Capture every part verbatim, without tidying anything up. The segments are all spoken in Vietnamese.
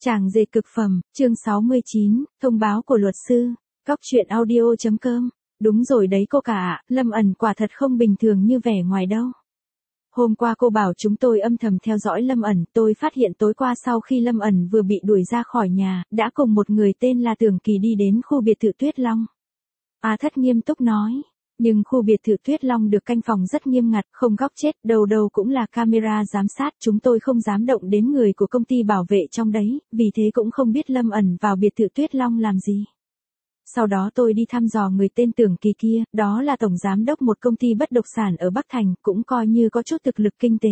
Chàng dệt cực phẩm, chương sáu mươi chín, thông báo của luật sư. Góc truyện audio chấm com. Đúng rồi đấy cô cả ạ, Lâm ẩn quả thật không bình thường như vẻ ngoài đâu. Hôm qua cô bảo chúng tôi âm thầm theo dõi Lâm ẩn, tôi phát hiện tối qua sau khi Lâm ẩn vừa bị đuổi ra khỏi nhà, đã cùng một người tên là Tưởng Kỳ đi đến khu biệt thự Tuyết Long. A Thất nghiêm túc nói. Nhưng khu biệt thự Tuyết Long được canh phòng rất nghiêm ngặt, không góc chết, đầu đầu cũng là camera giám sát, chúng tôi không dám động đến người của công ty bảo vệ trong đấy, vì thế cũng không biết Lâm ẩn vào biệt thự Tuyết Long làm gì. Sau đó tôi đi thăm dò người tên Tưởng Kỳ kia, đó là tổng giám đốc một công ty bất động sản ở Bắc Thành, cũng coi như có chút thực lực kinh tế.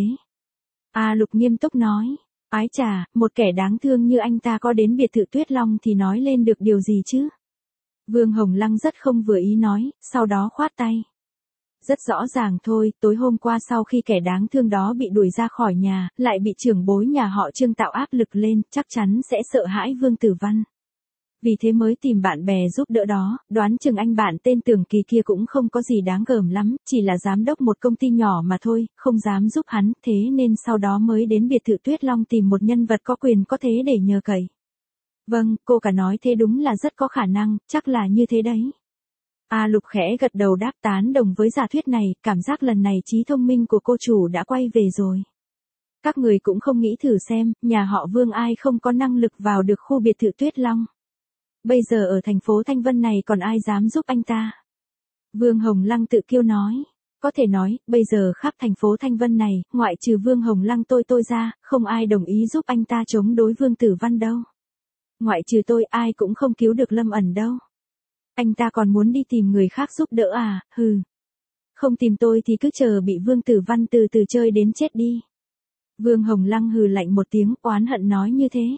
A Lục nghiêm túc nói, ái chà, một kẻ đáng thương như anh ta có đến biệt thự Tuyết Long thì nói lên được điều gì chứ? Vương Hồng Lăng rất không vừa ý nói, sau đó khoát tay. Rất rõ ràng thôi, tối hôm qua sau khi kẻ đáng thương đó bị đuổi ra khỏi nhà, lại bị trưởng bối nhà họ Trương tạo áp lực lên, chắc chắn sẽ sợ hãi Vương Tử Văn. Vì thế mới tìm bạn bè giúp đỡ đó, đoán chừng anh bạn tên Tưởng Kỳ kia cũng không có gì đáng gờm lắm, chỉ là giám đốc một công ty nhỏ mà thôi, không dám giúp hắn, thế nên sau đó mới đến biệt thự Tuyết Long tìm một nhân vật có quyền có thế để nhờ cậy. Vâng, cô cả nói thế đúng là rất có khả năng, chắc là như thế đấy. A Lục khẽ gật đầu đáp tán đồng với giả thuyết này, cảm giác lần này trí thông minh của cô chủ đã quay về rồi. Các người cũng không nghĩ thử xem, nhà họ Vương ai không có năng lực vào được khu biệt thự Tuyết Long. Bây giờ ở thành phố Thanh Vân này còn ai dám giúp anh ta? Vương Hồng Lăng tự kiêu nói. Có thể nói, bây giờ khắp thành phố Thanh Vân này, ngoại trừ Vương Hồng Lăng tôi tôi ra, không ai đồng ý giúp anh ta chống đối Vương Tử Văn đâu. Ngoại trừ tôi ai cũng không cứu được Lâm ẩn đâu. Anh ta còn muốn đi tìm người khác giúp đỡ à, hừ. Không tìm tôi thì cứ chờ bị Vương Tử Văn từ từ chơi đến chết đi. Vương Hồng Lăng hừ lạnh một tiếng, oán hận nói như thế.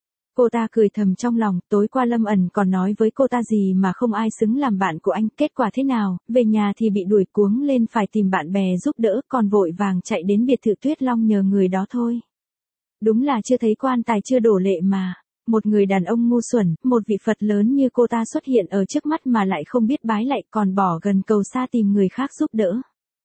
Cô ta cười thầm trong lòng, tối qua Lâm ẩn còn nói với cô ta gì mà không ai xứng làm bạn của anh, kết quả thế nào, về nhà thì bị đuổi cuống lên phải tìm bạn bè giúp đỡ, còn vội vàng chạy đến biệt thự Tuyết Long nhờ người đó thôi. Đúng là chưa thấy quan tài chưa đổ lệ mà. Một người đàn ông ngu xuẩn, một vị Phật lớn như cô ta xuất hiện ở trước mắt mà lại không biết bái lạy, còn bỏ gần cầu xa tìm người khác giúp đỡ.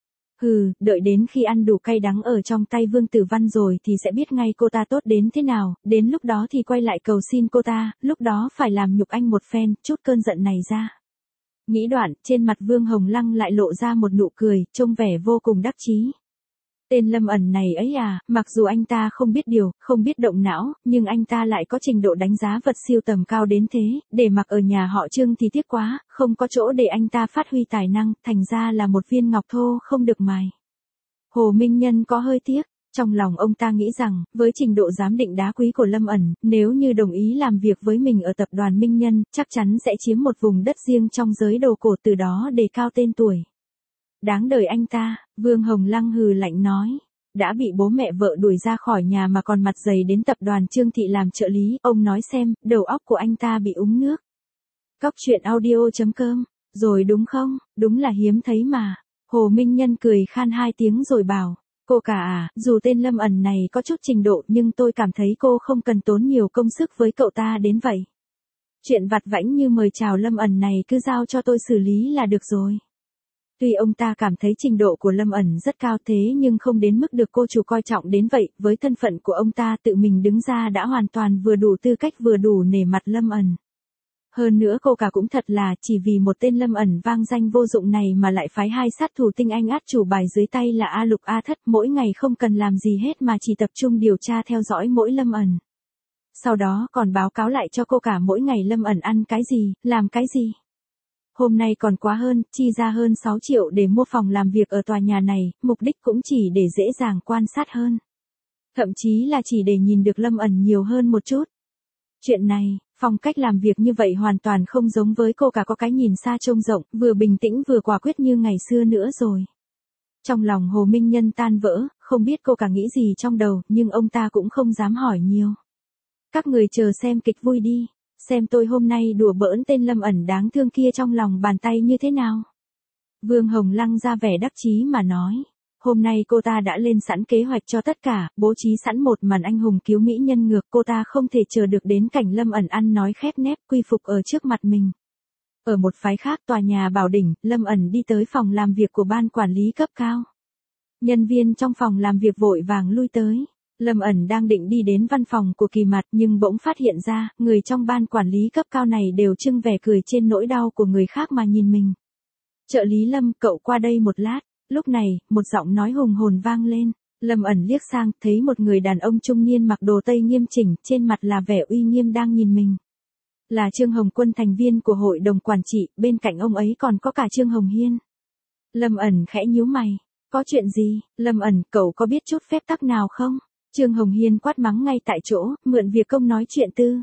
Hừ, đợi đến khi ăn đủ cay đắng ở trong tay Vương Tử Văn rồi thì sẽ biết ngay cô ta tốt đến thế nào, đến lúc đó thì quay lại cầu xin cô ta, lúc đó phải làm nhục anh một phen, chút cơn giận này ra. Nghĩ đoạn, trên mặt Vương Hồng Lăng lại lộ ra một nụ cười, trông vẻ vô cùng đắc chí. Tên Lâm ẩn này ấy à, mặc dù anh ta không biết điều, không biết động não, nhưng anh ta lại có trình độ đánh giá vật siêu tầm cao đến thế, để mặc ở nhà họ Trương thì tiếc quá, không có chỗ để anh ta phát huy tài năng, thành ra là một viên ngọc thô không được mài. Hồ Minh Nhân có hơi tiếc, trong lòng ông ta nghĩ rằng, với trình độ giám định đá quý của Lâm ẩn, nếu như đồng ý làm việc với mình ở tập đoàn Minh Nhân, chắc chắn sẽ chiếm một vùng đất riêng trong giới đồ cổ, từ đó đề cao tên tuổi. Đáng đời anh ta, Vương Hồng Lăng hừ lạnh nói. Đã bị bố mẹ vợ đuổi ra khỏi nhà mà còn mặt dày đến tập đoàn Trương Thị làm trợ lý, ông nói xem, đầu óc của anh ta bị úng nước. Góc truyện audio chấm com, rồi đúng không, đúng là hiếm thấy mà. Hồ Minh Nhân cười khan hai tiếng rồi bảo, cô cả à, dù tên Lâm ẩn này có chút trình độ nhưng tôi cảm thấy cô không cần tốn nhiều công sức với cậu ta đến vậy. Chuyện vặt vãnh như mời chào Lâm ẩn này cứ giao cho tôi xử lý là được rồi. Tuy ông ta cảm thấy trình độ của Lâm ẩn rất cao thế nhưng không đến mức được cô chủ coi trọng đến vậy, với thân phận của ông ta tự mình đứng ra đã hoàn toàn vừa đủ tư cách vừa đủ nể mặt Lâm ẩn. Hơn nữa cô cả cũng thật là chỉ vì một tên Lâm ẩn vang danh vô dụng này mà lại phái hai sát thủ tinh anh át chủ bài dưới tay là A Lục A Thất, mỗi ngày không cần làm gì hết mà chỉ tập trung điều tra theo dõi mỗi Lâm ẩn. Sau đó còn báo cáo lại cho cô cả mỗi ngày Lâm ẩn ăn cái gì, làm cái gì. Hôm nay còn quá hơn, chi ra hơn sáu triệu để mua phòng làm việc ở tòa nhà này, mục đích cũng chỉ để dễ dàng quan sát hơn. Thậm chí là chỉ để nhìn được Lâm ẩn nhiều hơn một chút. Chuyện này, phong cách làm việc như vậy hoàn toàn không giống với cô cả có cái nhìn xa trông rộng, vừa bình tĩnh vừa quả quyết như ngày xưa nữa rồi. Trong lòng Hồ Minh Nhân tan vỡ, không biết cô cả nghĩ gì trong đầu, nhưng ông ta cũng không dám hỏi nhiều. Các người chờ xem kịch vui đi. Xem tôi hôm nay đùa bỡn tên Lâm ẩn đáng thương kia trong lòng bàn tay như thế nào. Vương Hồng Lăng ra vẻ đắc chí mà nói. Hôm nay cô ta đã lên sẵn kế hoạch cho tất cả, bố trí sẵn một màn anh hùng cứu mỹ nhân ngược, cô ta không thể chờ được đến cảnh Lâm ẩn ăn nói khép nép quy phục ở trước mặt mình. Ở một phái khác tòa nhà Bảo Đỉnh, Lâm ẩn đi tới phòng làm việc của ban quản lý cấp cao. Nhân viên trong phòng làm việc vội vàng lui tới. Lâm ẩn đang định đi đến văn phòng của Kỳ Mạt nhưng bỗng phát hiện ra, người trong ban quản lý cấp cao này đều trưng vẻ cười trên nỗi đau của người khác mà nhìn mình. Trợ lý Lâm, cậu qua đây một lát. Lúc này, một giọng nói hùng hồn vang lên. Lâm ẩn liếc sang, thấy một người đàn ông trung niên mặc đồ tây nghiêm chỉnh, trên mặt là vẻ uy nghiêm đang nhìn mình. Là Trương Hồng Quân, thành viên của hội đồng quản trị, bên cạnh ông ấy còn có cả Trương Hồng Hiên. Lâm ẩn khẽ nhíu mày. Có chuyện gì? Lâm ẩn, cậu có biết chút phép tắc nào không? Trương Hồng Hiên quát mắng ngay tại chỗ, mượn việc công nói chuyện tư.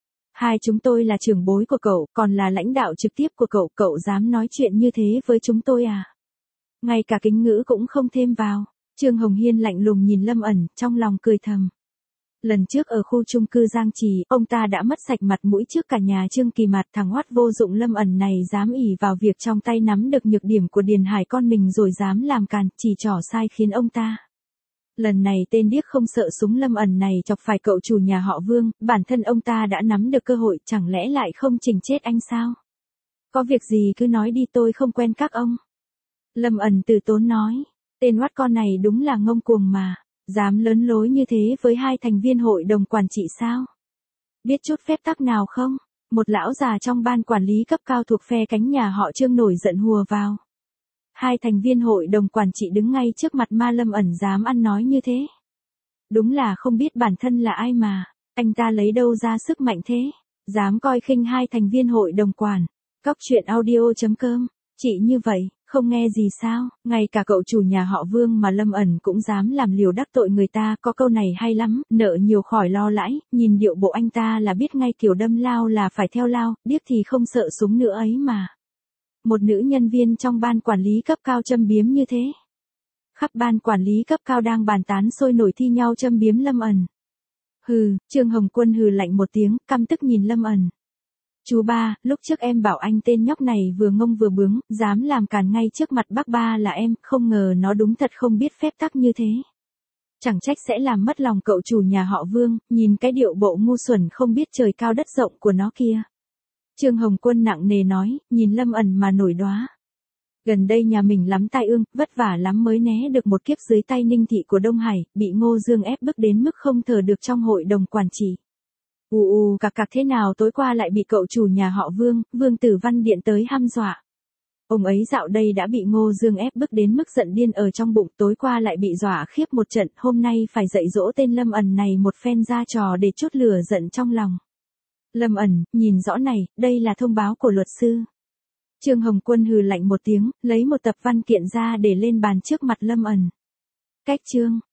Hai chúng tôi là trưởng bối của cậu, còn là lãnh đạo trực tiếp của cậu, cậu dám nói chuyện như thế với chúng tôi à? Ngay cả kính ngữ cũng không thêm vào. Trương Hồng Hiên lạnh lùng nhìn Lâm ẩn, trong lòng cười thầm. Lần trước ở khu chung cư Giang Trì, ông ta đã mất sạch mặt mũi trước cả nhà Trương Kỳ Mạt, thằng hoắt vô dụng Lâm ẩn này dám ỷ vào việc trong tay nắm được nhược điểm của Điền Hải con mình rồi dám làm càn, chỉ trỏ sai khiến ông ta. Lần này tên điếc không sợ súng Lâm ẩn này chọc phải cậu chủ nhà họ Vương, bản thân ông ta đã nắm được cơ hội, chẳng lẽ lại không chỉnh chết anh sao? Có việc gì cứ nói đi, tôi không quen các ông. Lâm ẩn từ tốn nói, tên hoắt con này đúng là ngông cuồng mà, dám lớn lối như thế với hai thành viên hội đồng quản trị sao? Biết chút phép tắc nào không? Một lão già trong ban quản lý cấp cao thuộc phe cánh nhà họ Trương nổi giận hùa vào. Hai thành viên hội đồng quản trị đứng ngay trước mặt ma Lâm ẩn dám ăn nói như thế. Đúng là không biết bản thân là ai mà, anh ta lấy đâu ra sức mạnh thế, dám coi khinh hai thành viên hội đồng quản. Cóc truyện audio chấm com, chị như vậy, không nghe gì sao, ngay cả cậu chủ nhà họ Vương mà Lâm ẩn cũng dám làm liều đắc tội người ta, có câu này hay lắm, nợ nhiều khỏi lo lãi, nhìn điệu bộ anh ta là biết ngay kiểu đâm lao là phải theo lao, điếc thì không sợ súng nữa ấy mà. Một nữ nhân viên trong ban quản lý cấp cao châm biếm như thế. Khắp ban quản lý cấp cao đang bàn tán sôi nổi thi nhau châm biếm Lâm ẩn. Hừ, Trương Hồng Quân hừ lạnh một tiếng, căm tức nhìn Lâm ẩn. Chú ba, lúc trước em bảo anh tên nhóc này vừa ngông vừa bướng, dám làm càn ngay trước mặt bác ba là em, không ngờ nó đúng thật không biết phép tắc như thế. Chẳng trách sẽ làm mất lòng cậu chủ nhà họ Vương, nhìn cái điệu bộ ngu xuẩn không biết trời cao đất rộng của nó kia. Trương Hồng Quân nặng nề nói, nhìn Lâm ẩn mà nổi đoá. Gần đây nhà mình lắm tai ương, vất vả lắm mới né được một kiếp dưới tay Ninh Thị của Đông Hải, bị Ngô Dương ép bức đến mức không thở được trong hội đồng quản trị. Ù ù cạc cạc thế nào tối qua lại bị cậu chủ nhà họ Vương, Vương Tử Văn điện tới hăm dọa. Ông ấy dạo đây đã bị Ngô Dương ép bức đến mức giận điên ở trong bụng, tối qua lại bị dọa khiếp một trận, hôm nay phải dạy dỗ tên Lâm ẩn này một phen ra trò để chút lửa giận trong lòng. Lâm ẩn, nhìn rõ này, đây là thông báo của luật sư. Trương Hồng Quân hừ lạnh một tiếng, lấy một tập văn kiện ra để lên bàn trước mặt Lâm ẩn. Cách chương.